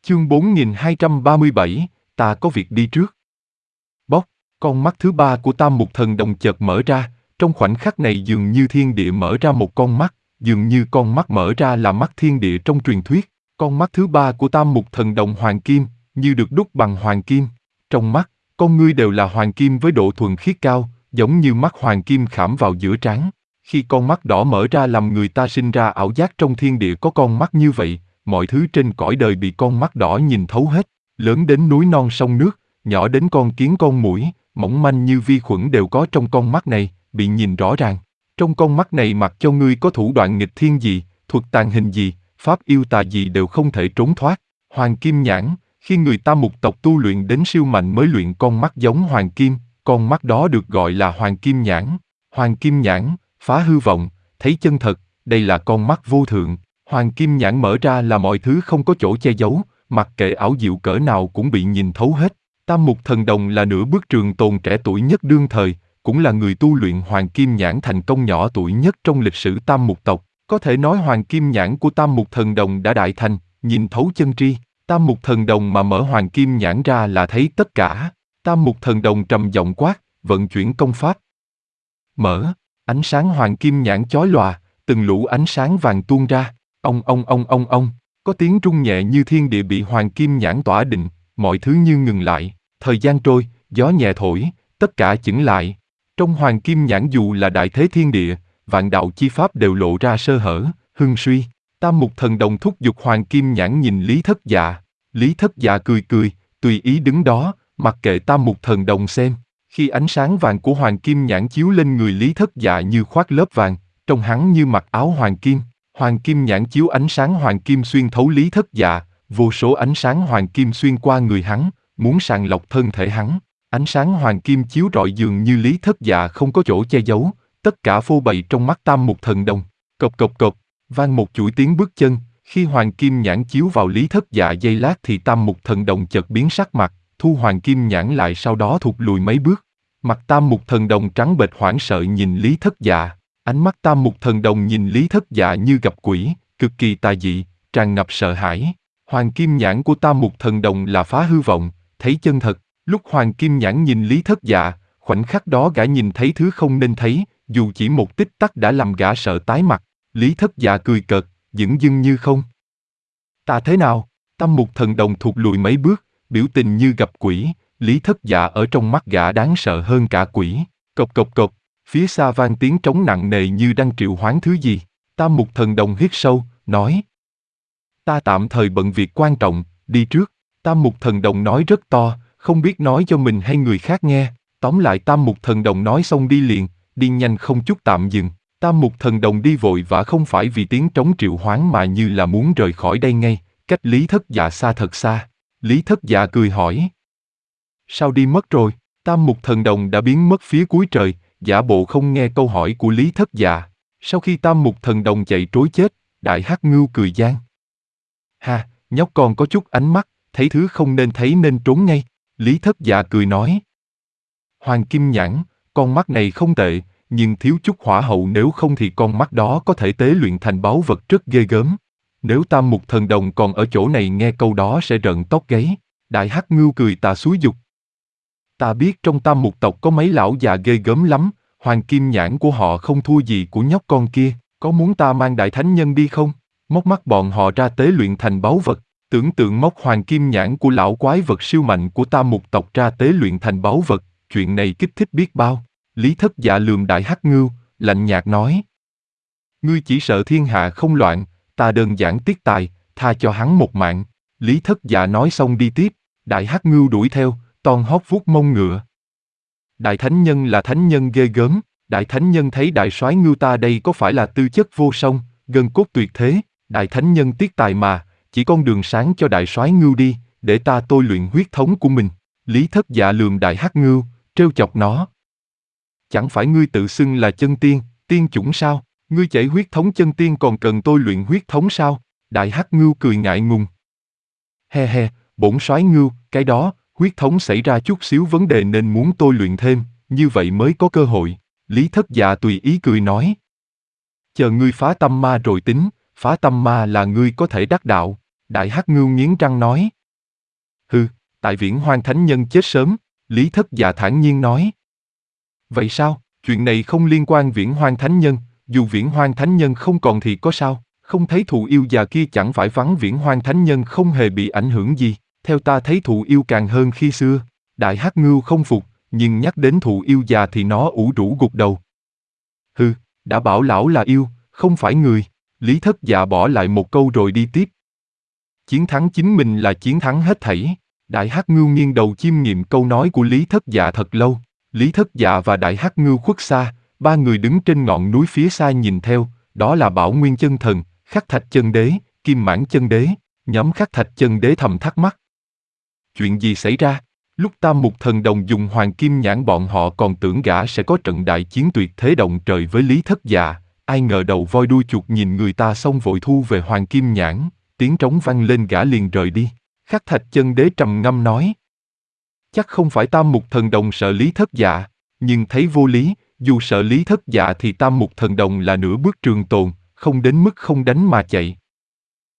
Chương 4237, ta có việc đi trước. Bốc, con mắt thứ ba của Tam Mục Thần Đồng chợt mở ra, trong khoảnh khắc này dường như thiên địa mở ra một con mắt, dường như con mắt mở ra là mắt thiên địa trong truyền thuyết. Con mắt thứ ba của Tam Mục Thần Đồng hoàng kim, như được đúc bằng hoàng kim. Trong mắt, con ngươi đều là hoàng kim với độ thuần khiết cao, giống như mắt hoàng kim khảm vào giữa trán. Khi con mắt đỏ mở ra làm người ta sinh ra ảo giác trong thiên địa có con mắt như vậy, mọi thứ trên cõi đời bị con mắt đỏ nhìn thấu hết, lớn đến núi non sông nước, nhỏ đến con kiến con muỗi, mỏng manh như vi khuẩn đều có trong con mắt này, bị nhìn rõ ràng. Trong con mắt này mặc cho ngươi có thủ đoạn nghịch thiên gì, thuật tàn hình gì, pháp yêu tà gì đều không thể trốn thoát. Hoàng kim nhãn, khi người ta Mục tộc tu luyện đến siêu mạnh mới luyện con mắt giống hoàng kim, con mắt đó được gọi là hoàng kim nhãn. Hoàng kim nhãn, phá hư vọng, thấy chân thật, đây là con mắt vô thượng. Hoàng kim nhãn mở ra là mọi thứ không có chỗ che giấu, mặc kệ ảo diệu cỡ nào cũng bị nhìn thấu hết. Tam Mục Thần Đồng là nửa bước trường tồn trẻ tuổi nhất đương thời, cũng là người tu luyện Hoàng Kim Nhãn thành công nhỏ tuổi nhất trong lịch sử Tam Mục tộc. Có thể nói Hoàng Kim Nhãn của Tam Mục Thần Đồng đã đại thành, nhìn thấu chân tri. Tam Mục Thần Đồng mà mở Hoàng Kim Nhãn ra là thấy tất cả. Tam Mục Thần Đồng trầm giọng quát, vận chuyển công pháp. Mở, ánh sáng Hoàng Kim Nhãn chói lòa, từng lũ ánh sáng vàng tuôn ra. Ông, có tiếng rung nhẹ như thiên địa bị Hoàng Kim Nhãn tỏa định, mọi thứ như ngừng lại. Thời gian trôi, gió nhẹ thổi, tất cả chững lại. Trong Hoàng Kim Nhãn dù là đại thế thiên địa, vạn đạo chi pháp đều lộ ra sơ hở, hưng suy. Tam Mục Thần Đồng thúc giục Hoàng Kim Nhãn nhìn Lý Thất Dạ. Lý Thất Dạ cười cười, tùy ý đứng đó, mặc kệ Tam Mục Thần Đồng xem. Khi ánh sáng vàng của Hoàng Kim Nhãn chiếu lên người Lý Thất Dạ như khoác lớp vàng, trông hắn như mặc áo hoàng kim. Hoàng Kim Nhãn chiếu ánh sáng hoàng kim xuyên thấu Lý Thất Dạ, vô số ánh sáng hoàng kim xuyên qua người hắn, muốn sàng lọc thân thể hắn. Ánh sáng hoàng kim chiếu rọi dường như Lý Thất Dạ không có chỗ che giấu, tất cả phô bày trong mắt Tam Mục Thần Đồng. Cộc cộc cộc, vang một chuỗi tiếng bước chân, khi Hoàng Kim Nhãn chiếu vào Lý Thất Dạ giây lát thì Tam Mục Thần Đồng chợt biến sắc mặt, thu Hoàng Kim Nhãn lại sau đó thụt lùi mấy bước. Mặt Tam Mục Thần Đồng trắng bệch hoảng sợ nhìn Lý Thất Dạ. Ánh mắt Tam Mục Thần Đồng nhìn Lý Thất Dạ như gặp quỷ, cực kỳ tà dị, tràn ngập sợ hãi. Hoàng Kim Nhãn của Tam Mục Thần Đồng là phá hư vọng, thấy chân thật. Lúc Hoàng Kim Nhãn nhìn Lý Thất Dạ, khoảnh khắc đó gã nhìn thấy thứ không nên thấy, dù chỉ một tích tắc đã làm gã sợ tái mặt. Lý Thất Dạ cười cợt, dửng dưng như không. Ta thế nào? Tam Mục Thần Đồng thụt lùi mấy bước, biểu tình như gặp quỷ. Lý Thất Dạ ở trong mắt gã đáng sợ hơn cả quỷ. Cộc cộc cộc. Phía xa vang tiếng trống nặng nề như đang triệu hoán thứ gì. Tam Mục Thần Đồng hít sâu, nói. Ta tạm thời bận việc quan trọng, đi trước. Tam Mục Thần Đồng nói rất to, không biết nói cho mình hay người khác nghe. Tóm lại Tam Mục Thần Đồng nói xong đi liền, đi nhanh không chút tạm dừng. Tam Mục Thần Đồng đi vội vã không phải vì tiếng trống triệu hoán mà như là muốn rời khỏi đây ngay, cách Lý Thất Dạ xa thật xa. Lý Thất Dạ cười hỏi. Sao đi mất rồi? Tam Mục Thần Đồng đã biến mất phía cuối trời, giả bộ không nghe câu hỏi của Lý Thất Dạ. Sau khi Tam Mục Thần Đồng chạy trối chết, Đại Hắc Ngưu cười gian. Ha, nhóc con có chút ánh mắt, thấy thứ không nên thấy nên trốn ngay. Lý Thất Dạ cười nói. Hoàng Kim Nhãn, con mắt này không tệ, nhưng thiếu chút hỏa hậu, nếu không thì con mắt đó có thể tế luyện thành báu vật rất ghê gớm. Nếu Tam Mục Thần Đồng còn ở chỗ này nghe câu đó sẽ rợn tóc gáy. Đại Hắc Ngưu cười tà xúi giục. Ta biết trong Tam Mục tộc có mấy lão già ghê gớm lắm, Hoàng Kim Nhãn của họ không thua gì của nhóc con kia, có muốn ta mang Đại Thánh Nhân đi không? Móc mắt bọn họ ra tế luyện thành báu vật, tưởng tượng móc Hoàng Kim Nhãn của lão quái vật siêu mạnh của Tam Mục tộc ra tế luyện thành báu vật, chuyện này kích thích biết bao. Lý Thất Dạ lườm Đại Hắc Ngưu, lạnh nhạt nói. Ngươi chỉ sợ thiên hạ không loạn, ta đơn giản tiếc tài, tha cho hắn một mạng. Lý Thất Dạ nói xong đi tiếp, Đại Hắc Ngưu đuổi theo, ton hót vuốt mông ngựa. Đại Thánh Nhân là thánh nhân ghê gớm, Đại Thánh Nhân thấy Đại Soái Ngưu ta đây có phải là tư chất vô song, gân cốt tuyệt thế, Đại Thánh Nhân tiếc tài mà, chỉ con đường sáng cho Đại Soái Ngưu đi, để ta tôi luyện huyết thống của mình. Lý Thất Dạ lườm Đại Hắc Ngưu, trêu chọc nó. Chẳng phải ngươi tự xưng là chân tiên, tiên chủng sao? Ngươi chảy huyết thống chân tiên còn cần tôi luyện huyết thống sao? Đại Hắc Ngưu cười ngại ngùng. He he, bổn soái Ngưu, cái đó, huyết thống xảy ra chút xíu vấn đề nên muốn tôi luyện thêm, như vậy mới có cơ hội. Lý Thất Dạ tùy ý cười nói. Chờ ngươi phá tâm ma rồi tính, phá tâm ma là ngươi có thể đắc đạo. Đại Hắc Ngưu nghiến răng nói. Hừ, tại Viễn Hoang Thánh Nhân chết sớm, Lý Thất Dạ thản nhiên nói. Vậy sao, chuyện này không liên quan Viễn Hoang Thánh Nhân, dù Viễn Hoang Thánh Nhân không còn thì có sao, không thấy thụ yêu già kia chẳng phải vắng Viễn Hoang Thánh Nhân không hề bị ảnh hưởng gì, theo ta thấy thụ yêu càng hơn khi xưa. Đại Hắc Ngưu không phục, nhưng nhắc đến thụ yêu già thì nó ủ rũ gục đầu. Hừ, đã bảo lão là yêu, không phải người. Lý Thất Dạ bỏ lại một câu rồi đi tiếp. Chiến thắng chính mình là chiến thắng hết thảy. Đại Hắc Ngưu nghiêng đầu chiêm nghiệm câu nói của Lý Thất Dạ thật lâu. Lý Thất Dạ và Đại Hắc Ngưu khuất xa, ba người đứng trên ngọn núi phía xa nhìn theo, đó là Bảo Nguyên Chân Thần, Khắc Thạch Chân Đế, Kim Mãn Chân Đế. Nhóm Khắc Thạch Chân Đế thầm thắc mắc. Chuyện gì xảy ra? Lúc Tam Mục Thần Đồng dùng Hoàng Kim Nhãn bọn họ còn tưởng gã sẽ có trận đại chiến tuyệt thế động trời với Lý Thất Dạ, ai ngờ đầu voi đuôi chuột nhìn người ta xong vội thu về Hoàng Kim Nhãn, tiếng trống vang lên gã liền rời đi. Khắc Thạch Chân Đế trầm ngâm nói. Chắc không phải Tam Mục Thần Đồng sợ Lý Thất Dạ, nhưng thấy vô lý, dù sợ Lý Thất Dạ thì Tam Mục Thần Đồng là nửa bước trường tồn, không đến mức không đánh mà chạy.